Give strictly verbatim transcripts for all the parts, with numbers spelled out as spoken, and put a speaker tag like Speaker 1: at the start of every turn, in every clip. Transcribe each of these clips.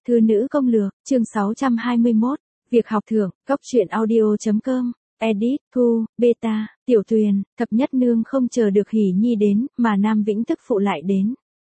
Speaker 1: Thư nữ công lược, chương sáu trăm hai mươi mốt, việc học thưởng, cốc truyện audio.com, edit, thu, beta, tiểu tuyền, thập nhất nương không chờ được hỉ nhi đến, mà Nam Vĩnh tức phụ lại đến.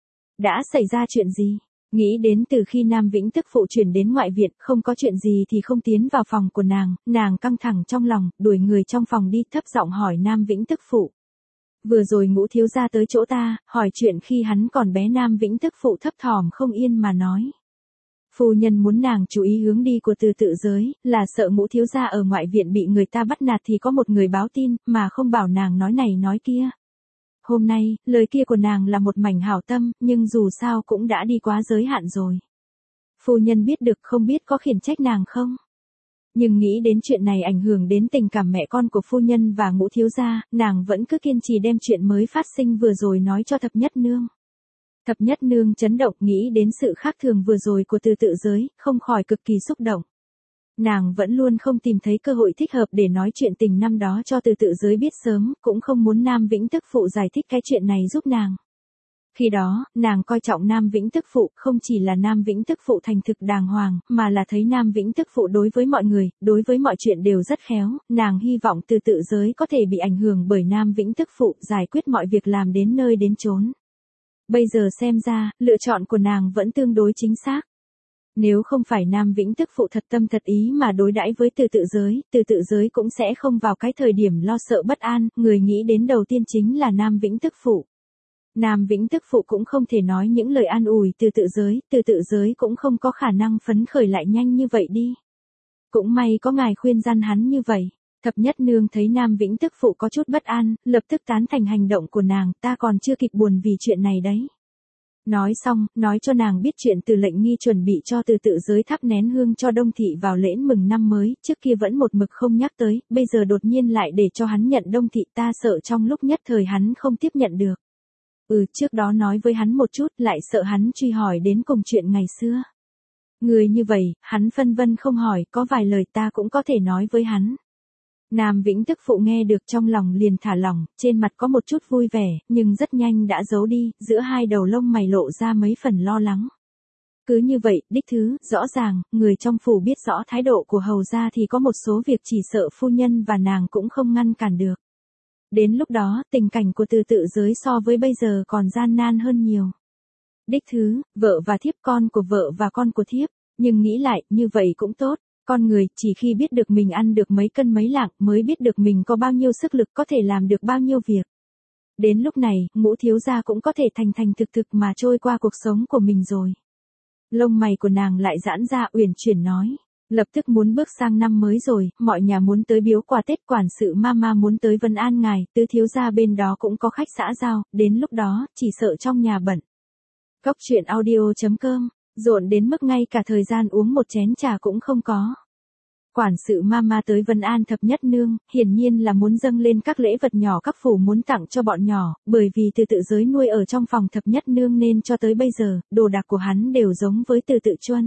Speaker 1: Đã xảy ra chuyện gì? Nghĩ đến từ khi Nam Vĩnh tức phụ chuyển đến ngoại viện, không có chuyện gì thì không tiến vào phòng của nàng, nàng căng thẳng trong lòng, đuổi người trong phòng đi thấp giọng hỏi Nam Vĩnh tức phụ. Vừa rồi Ngũ thiếu gia tới chỗ ta, hỏi chuyện khi hắn còn bé. Nam Vĩnh tức phụ thấp thỏm không yên mà nói. Phu nhân muốn nàng chú ý hướng đi của Từ Tự Giới, là sợ Ngũ thiếu gia ở ngoại viện bị người ta bắt nạt thì có một người báo tin, mà không bảo nàng nói này nói kia. Hôm nay, lời kia của nàng là một mảnh hảo tâm, nhưng dù sao cũng đã đi quá giới hạn rồi. Phu nhân biết được không biết có khiển trách nàng không? Nhưng nghĩ đến chuyện này ảnh hưởng đến tình cảm mẹ con của phu nhân và Ngũ thiếu gia, nàng vẫn cứ kiên trì đem chuyện mới phát sinh vừa rồi nói cho thập nhất nương. Thập nhất nương chấn động, nghĩ đến sự khác thường vừa rồi của Từ Tự Giới, không khỏi cực kỳ xúc động. Nàng vẫn luôn không tìm thấy cơ hội thích hợp để nói chuyện tình năm đó cho Từ Tự Giới biết sớm, cũng không muốn Nam Vĩnh tức phụ giải thích cái chuyện này giúp nàng. Khi đó, nàng coi trọng Nam Vĩnh tức phụ, không chỉ là Nam Vĩnh tức phụ thành thực đàng hoàng, mà là thấy Nam Vĩnh tức phụ đối với mọi người, đối với mọi chuyện đều rất khéo, nàng hy vọng Từ Tự Giới có thể bị ảnh hưởng bởi Nam Vĩnh tức phụ, giải quyết mọi việc làm đến nơi đến chốn. Bây giờ xem ra, lựa chọn của nàng vẫn tương đối chính xác. Nếu không phải Nam Vĩnh tức phụ thật tâm thật ý mà đối đãi với Từ Tự Giới, Từ Tự Giới cũng sẽ không vào cái thời điểm lo sợ bất an, người nghĩ đến đầu tiên chính là Nam Vĩnh tức phụ. Nam Vĩnh tức phụ cũng không thể nói những lời an ủi Từ Tự Giới, Từ Tự Giới cũng không có khả năng phấn khởi lại nhanh như vậy đi. Cũng may có ngài khuyên gian hắn như vậy. Thập nhất nương thấy Nam Vĩnh tức phụ có chút bất an, lập tức tán thành hành động của nàng, ta còn chưa kịp buồn vì chuyện này đấy. Nói xong, nói cho nàng biết chuyện Từ Lệnh Nghi chuẩn bị cho Từ Tự Giới thắp nén hương cho Đông Thị vào lễ mừng năm mới, trước kia vẫn một mực không nhắc tới, bây giờ đột nhiên lại để cho hắn nhận Đông Thị, ta sợ trong lúc nhất thời hắn không tiếp nhận được. Ừ, trước đó nói với hắn một chút, lại sợ hắn truy hỏi đến cùng chuyện ngày xưa. Người như vậy, hắn phân vân không hỏi, có vài lời ta cũng có thể nói với hắn. Nam Vĩnh tức phụ nghe được trong lòng liền thả lỏng, trên mặt có một chút vui vẻ, nhưng rất nhanh đã giấu đi, giữa hai đầu lông mày lộ ra mấy phần lo lắng. Cứ như vậy, đích thứ, rõ ràng, người trong phủ biết rõ thái độ của hầu gia thì có một số việc chỉ sợ phu nhân và nàng cũng không ngăn cản được. Đến lúc đó, tình cảnh của Từ Tự Giới so với bây giờ còn gian nan hơn nhiều. Đích thứ, vợ và thiếp, con của vợ và con của thiếp, nhưng nghĩ lại, như vậy cũng tốt. Con người, chỉ khi biết được mình ăn được mấy cân mấy lạng, mới biết được mình có bao nhiêu sức lực có thể làm được bao nhiêu việc. Đến lúc này, Ngũ thiếu gia cũng có thể thành thành thực thực mà trôi qua cuộc sống của mình rồi. Lông mày của nàng lại giãn ra, uyển chuyển nói. Lập tức muốn bước sang năm mới rồi, mọi nhà muốn tới biếu quà Tết, quản sự mama muốn tới vân an ngài, Tứ thiếu gia bên đó cũng có khách xã giao, đến lúc đó, chỉ sợ trong nhà bận. Cốc truyện audio.com, rộn đến mức ngay cả thời gian uống một chén trà cũng không có. Quản sự mama tới vân an thập nhất nương, hiển nhiên là muốn dâng lên các lễ vật nhỏ các phủ muốn tặng cho bọn nhỏ, bởi vì Từ Tự Giới nuôi ở trong phòng thập nhất nương nên cho tới bây giờ, đồ đạc của hắn đều giống với Từ Tự Chuân.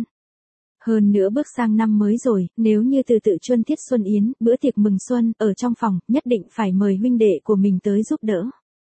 Speaker 1: Hơn nữa bước sang năm mới rồi, nếu như Từ Tự Chuân thiết xuân yến, bữa tiệc mừng xuân, ở trong phòng, nhất định phải mời huynh đệ của mình tới giúp đỡ.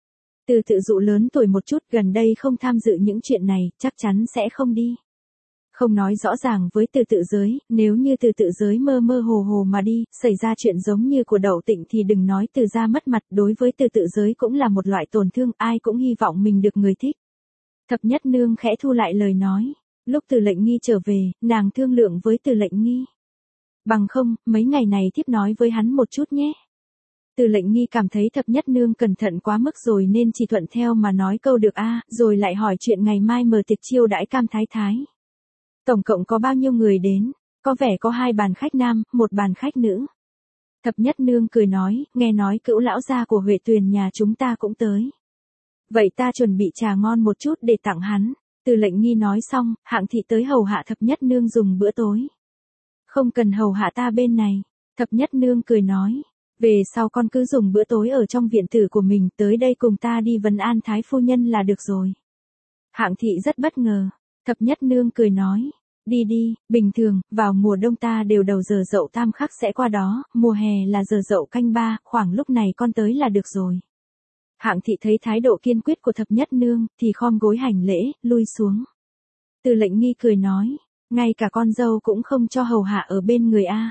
Speaker 1: Từ Tự Dụ lớn tuổi một chút, gần đây không tham dự những chuyện này, chắc chắn sẽ không đi. Không nói rõ ràng với Từ Tự Giới, nếu như Từ Tự Giới mơ mơ hồ hồ mà đi, xảy ra chuyện giống như của Đậu Tịnh thì đừng nói Từ gia mất mặt, đối với Từ Tự Giới cũng là một loại tổn thương, ai cũng hy vọng mình được người thích. Thập nhất nương khẽ thu lại lời nói. Lúc Từ Lệnh Nghi trở về, nàng thương lượng với Từ Lệnh Nghi. Bằng không, mấy ngày này thiếp nói với hắn một chút nhé. Từ Lệnh Nghi cảm thấy thập nhất nương cẩn thận quá mức rồi nên chỉ thuận theo mà nói câu được a, rồi lại hỏi chuyện ngày mai mở tiệc chiêu đãi Cam Thái Thái. Tổng cộng có bao nhiêu người đến? Có vẻ có hai bàn khách nam, một bàn khách nữ. Thập nhất nương cười nói, nghe nói Cữu lão gia của Huệ Tuyền nhà chúng ta cũng tới. Vậy ta chuẩn bị trà ngon một chút để tặng hắn. Từ Lệnh Nghi nói xong, Hạng thị tới hầu hạ thập nhất nương dùng bữa tối. Không cần hầu hạ ta bên này. Thập nhất nương cười nói, về sau con cứ dùng bữa tối ở trong viện tử của mình, tới đây cùng ta đi vấn an thái phu nhân là được rồi. Hạng thị rất bất ngờ. Thập nhất nương cười nói, đi đi, bình thường, vào mùa đông ta đều đầu giờ dậu tam khắc sẽ qua đó, mùa hè là giờ dậu canh ba, khoảng lúc này con tới là được rồi. Hạng thị thấy thái độ kiên quyết của thập nhất nương, thì khom gối hành lễ, lui xuống. Từ Lệnh Nghi cười nói, Ngay cả con dâu cũng không cho hầu hạ ở bên người a.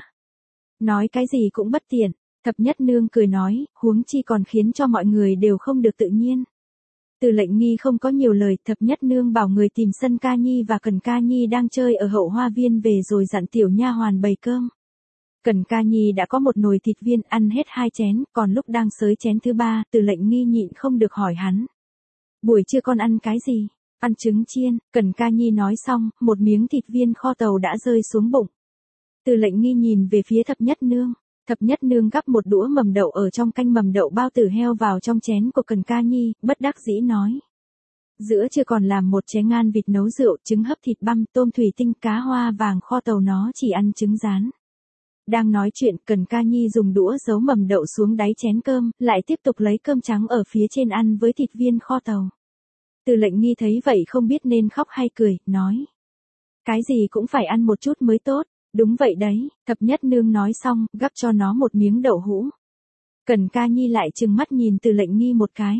Speaker 1: Nói cái gì cũng bất tiện, thập nhất nương cười nói, huống chi còn khiến cho mọi người đều không được tự nhiên. Từ Lệnh Nghi không có nhiều lời, thập nhất nương bảo người tìm Sân Ca Nhi và Cần Ca Nhi đang chơi ở hậu hoa viên về rồi dặn tiểu nha hoàn bày cơm. Cần Ca Nhi đã có một nồi thịt viên ăn hết hai chén, còn lúc đang xới chén thứ ba, Từ Lệnh Nghi nhịn không được hỏi hắn. Buổi trưa con ăn cái gì? Ăn trứng chiên, Cần Ca Nhi nói xong, một miếng thịt viên kho tàu đã rơi xuống bụng. Từ Lệnh Nghi nhìn về phía thập nhất nương. Thập nhất nương gắp một đũa mầm đậu ở trong canh mầm đậu bao tử heo vào trong chén của Cần Ca Nhi, bất đắc dĩ nói. Giữa chưa còn làm một chén ngan vịt nấu rượu, trứng hấp thịt băm, tôm thủy tinh, cá hoa vàng kho tàu, nó chỉ ăn trứng rán. Đang nói chuyện, Cần Ca Nhi dùng đũa giấu mầm đậu xuống đáy chén cơm, lại tiếp tục lấy cơm trắng ở phía trên ăn với thịt viên kho tàu. Từ Lệnh Nghi thấy vậy không biết nên khóc hay cười, nói. Cái gì cũng phải ăn một chút mới tốt. Đúng vậy đấy, thập nhất nương nói xong, gắp cho nó một miếng đậu hũ. Cần Ca Nhi lại trừng mắt nhìn Từ Lệnh Nghi một cái.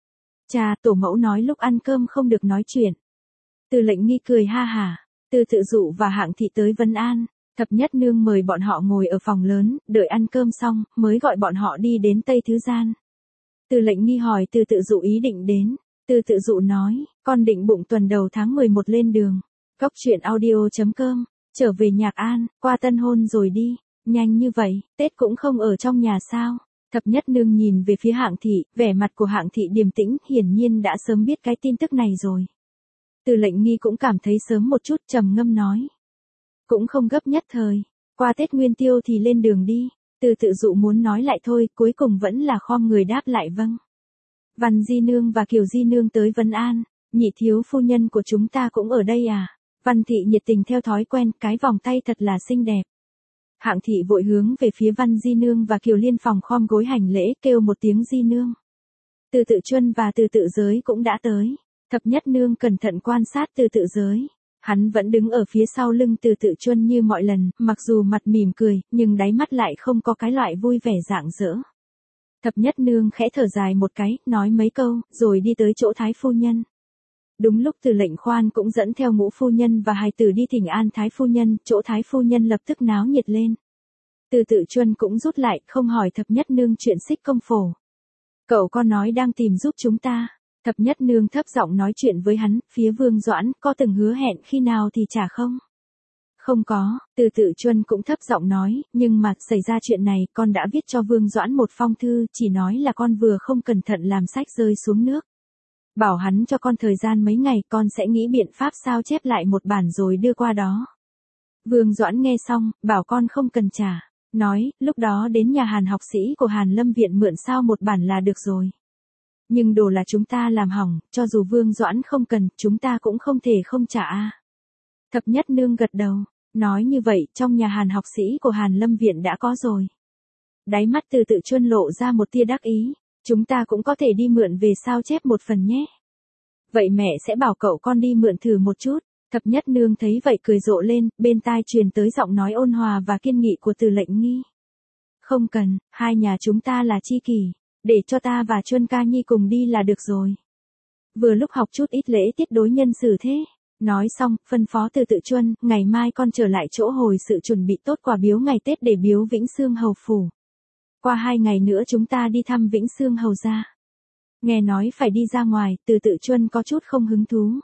Speaker 1: Cha, tổ mẫu nói lúc ăn cơm không được nói chuyện. Từ Lệnh Nghi cười ha hả, Từ Tự Dụ và Hạng Thị tới vấn an, thập nhất nương mời bọn họ ngồi ở phòng lớn, đợi ăn cơm xong, mới gọi bọn họ đi đến Tây Thứ Gian. Từ Lệnh Nghi hỏi Từ Tự Dụ ý định đến, Từ Tự Dụ nói, con định bụng tuần đầu tháng mười một lên đường. Cóc truyện audio chấm com. Trở về Nhạc An, qua tân hôn rồi đi, nhanh như vậy, Tết cũng không ở trong nhà sao? Thập nhất nương nhìn về phía Hạng Thị, vẻ mặt của Hạng Thị điềm tĩnh, hiển nhiên đã sớm biết cái tin tức này rồi. Từ Lệnh Nghi cũng cảm thấy sớm một chút, trầm ngâm nói. Cũng không gấp nhất thời, qua Tết Nguyên Tiêu thì lên đường đi. Từ Tự Dụ muốn nói lại thôi, cuối cùng vẫn là khom người đáp lại vâng. Văn Di Nương và Kiều Di Nương tới vấn an, nhị thiếu phu nhân của chúng ta cũng ở đây à? Văn Thị nhiệt tình theo thói quen, cái vòng tay thật là xinh đẹp. Hạng Thị vội hướng về phía Văn Di Nương và Kiều Liên phòng khom gối hành lễ, kêu một tiếng Di Nương. Từ Tự Chuân và Từ Tự Giới cũng đã tới. Thập nhất nương cẩn thận quan sát Từ Tự Giới. Hắn vẫn đứng ở phía sau lưng Từ Tự Chuân như mọi lần, mặc dù mặt mỉm cười, nhưng đáy mắt lại không có cái loại vui vẻ rạng rỡ. Thập nhất nương khẽ thở dài một cái, nói mấy câu, rồi đi tới chỗ Thái phu nhân. Đúng lúc Từ Lệnh Khoan cũng dẫn theo Ngũ phu nhân và hài tử đi thỉnh an Thái phu nhân, chỗ Thái phu nhân lập tức náo nhiệt lên. Từ Tự Chuân cũng rút lại, không hỏi thập nhất nương chuyện Xích Công Phổ. Cậu con nói đang tìm giúp chúng ta. Thập nhất nương thấp giọng nói chuyện với hắn, phía Vương Doãn, có từng hứa hẹn khi nào thì trả không? Không có, Từ Tự Chuân cũng thấp giọng nói, nhưng mà xảy ra chuyện này, con đã viết cho Vương Doãn một phong thư, chỉ nói là con vừa không cẩn thận làm sách rơi xuống nước. Bảo hắn cho con thời gian mấy ngày, con sẽ nghĩ biện pháp sao chép lại một bản rồi đưa qua đó. Vương Doãn nghe xong, bảo con không cần trả. Nói, lúc đó đến nhà Hàn học sĩ của Hàn Lâm Viện mượn sao một bản là được rồi. Nhưng đồ là chúng ta làm hỏng, cho dù Vương Doãn không cần, chúng ta cũng không thể không trả a. Thập nhất nương gật đầu, nói như vậy, trong nhà Hàn học sĩ của Hàn Lâm Viện đã có rồi. Đáy mắt Từ Tự Chuân lộ ra một tia đắc ý. Chúng ta cũng có thể đi mượn về sao chép một phần nhé. Vậy mẹ sẽ bảo cậu con đi mượn thử một chút. Thập nhất nương thấy vậy cười rộ lên, bên tai truyền tới giọng nói ôn hòa và kiên nghị của Từ Lệnh Nghi. Không cần, hai nhà chúng ta là tri kỷ, để cho ta và Chuân Ca Nhi cùng đi là được rồi. Vừa lúc học chút ít lễ tiết đối nhân xử thế. Nói xong, phân phó Từ Tự Chuân, ngày mai con trở lại chỗ hồi sự chuẩn bị tốt quà biếu ngày Tết để biếu Vĩnh Xương hầu phủ. Qua hai ngày nữa chúng ta đi thăm Vĩnh Xương hầu gia. Nghe nói phải đi ra ngoài, Từ Tự Chuân có chút không hứng thú.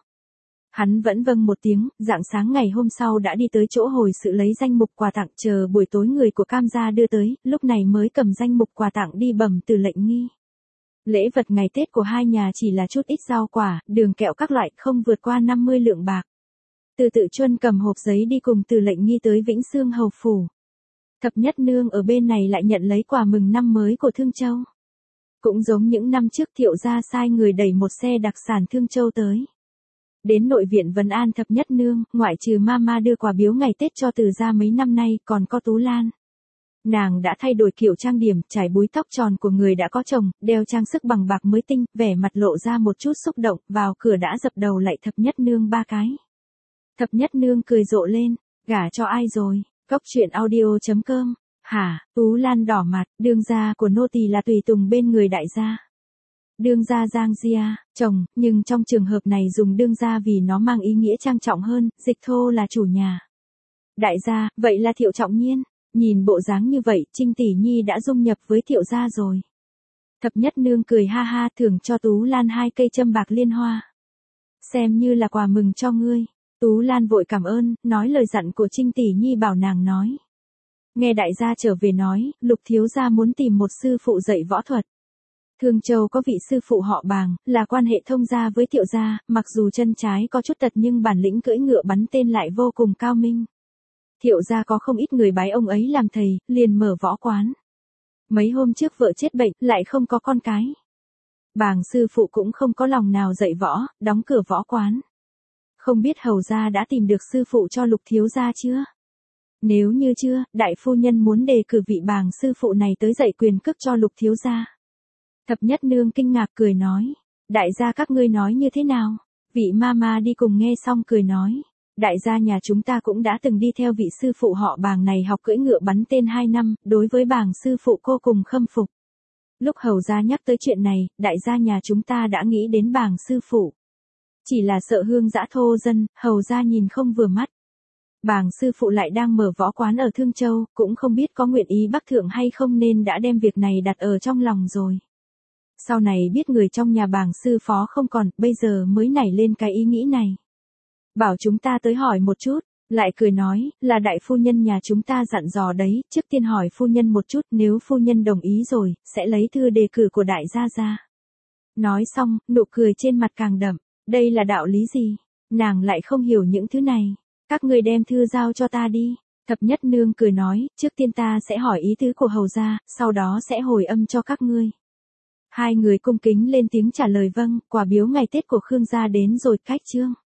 Speaker 1: Hắn vẫn vâng một tiếng, rạng sáng ngày hôm sau đã đi tới chỗ hồi sự lấy danh mục quà tặng, chờ buổi tối người của Cam gia đưa tới, lúc này mới cầm danh mục quà tặng đi bẩm Từ Lệnh Nghi. Lễ vật ngày Tết của hai nhà chỉ là chút ít rau quả, đường kẹo các loại, không vượt qua năm mươi lượng bạc. Từ Tự Chuân cầm hộp giấy đi cùng Từ Lệnh Nghi tới Vĩnh Xương hầu phủ. Thập nhất nương ở bên này lại nhận lấy quà mừng năm mới của Thương Châu. Cũng giống những năm trước, Thiệu gia sai người đẩy một xe đặc sản Thương Châu tới. Đến nội viện vấn an thập nhất nương, ngoại trừ mama đưa quà biếu ngày Tết cho Từ gia mấy năm nay, còn có Tú Lan. Nàng đã thay đổi kiểu trang điểm, trải búi tóc tròn của người đã có chồng, đeo trang sức bằng bạc mới tinh, vẻ mặt lộ ra một chút xúc động, vào cửa đã dập đầu lạy thập nhất nương ba cái. Thập nhất nương cười rộ lên, gả cho ai rồi? Cóc truyện audio chấm com. Hả? Tú Lan đỏ mặt, đương gia của nô tỳ là tùy tùng bên người đại gia. Đương gia Giang Gia, chồng, nhưng trong trường hợp này dùng đương gia vì nó mang ý nghĩa trang trọng hơn, dịch thô là chủ nhà. Đại gia, vậy là Thiệu Trọng Nhiên. Nhìn bộ dáng như vậy, Trinh tỷ nhi đã dung nhập với Thiệu gia rồi. Thập nhất nương cười ha ha, thưởng cho Tú Lan hai cây châm bạc liên hoa. Xem như là quà mừng cho ngươi. Tú Lan vội cảm ơn, nói lời dặn của Trinh tỷ nhi bảo nàng nói. Nghe đại gia trở về nói, Lục thiếu gia muốn tìm một sư phụ dạy võ thuật. Thương Châu có vị sư phụ họ Bàng, là quan hệ thông gia với Thiệu gia, mặc dù chân trái có chút tật nhưng bản lĩnh cưỡi ngựa bắn tên lại vô cùng cao minh. Thiệu gia có không ít người bái ông ấy làm thầy, liền mở võ quán. Mấy hôm trước vợ chết bệnh, lại không có con cái. Bàng sư phụ cũng không có lòng nào dạy võ, đóng cửa võ quán. Không biết hầu gia đã tìm được sư phụ cho Lục thiếu gia chưa? Nếu như chưa, đại phu nhân muốn đề cử vị Bàng sư phụ này tới dạy quyền cước cho Lục thiếu gia. Thập nhất nương kinh ngạc cười nói. Đại gia các ngươi nói như thế nào? Vị mama đi cùng nghe xong cười nói. Đại gia nhà chúng ta cũng đã từng đi theo vị sư phụ họ Bàng này học cưỡi ngựa bắn tên hai năm, đối với Bàng sư phụ cô cùng khâm phục. Lúc hầu gia nhắc tới chuyện này, đại gia nhà chúng ta đã nghĩ đến Bàng sư phụ. Chỉ là sợ hương dã thô dân, hầu gia nhìn không vừa mắt. Bàng sư phụ lại đang mở võ quán ở Thương Châu, cũng không biết có nguyện ý bắc thượng hay không nên đã đem việc này đặt ở trong lòng rồi. Sau này biết người trong nhà Bàng sư phó không còn, bây giờ mới nảy lên cái ý nghĩ này. Bảo chúng ta tới hỏi một chút, lại cười nói, là đại phu nhân nhà chúng ta dặn dò đấy, trước tiên hỏi phu nhân một chút, nếu phu nhân đồng ý rồi, sẽ lấy thư đề cử của đại gia ra. Nói xong, nụ cười trên mặt càng đậm, đây là đạo lý gì? Nàng lại không hiểu những thứ này. Các ngươi đem thư giao cho ta đi. Thập nhất nương cười nói, trước tiên ta sẽ hỏi ý tứ của hầu gia, sau đó sẽ hồi âm cho các ngươi. Hai người cung kính lên tiếng trả lời vâng, quà biếu ngày Tết của Khương gia đến rồi, cách chương.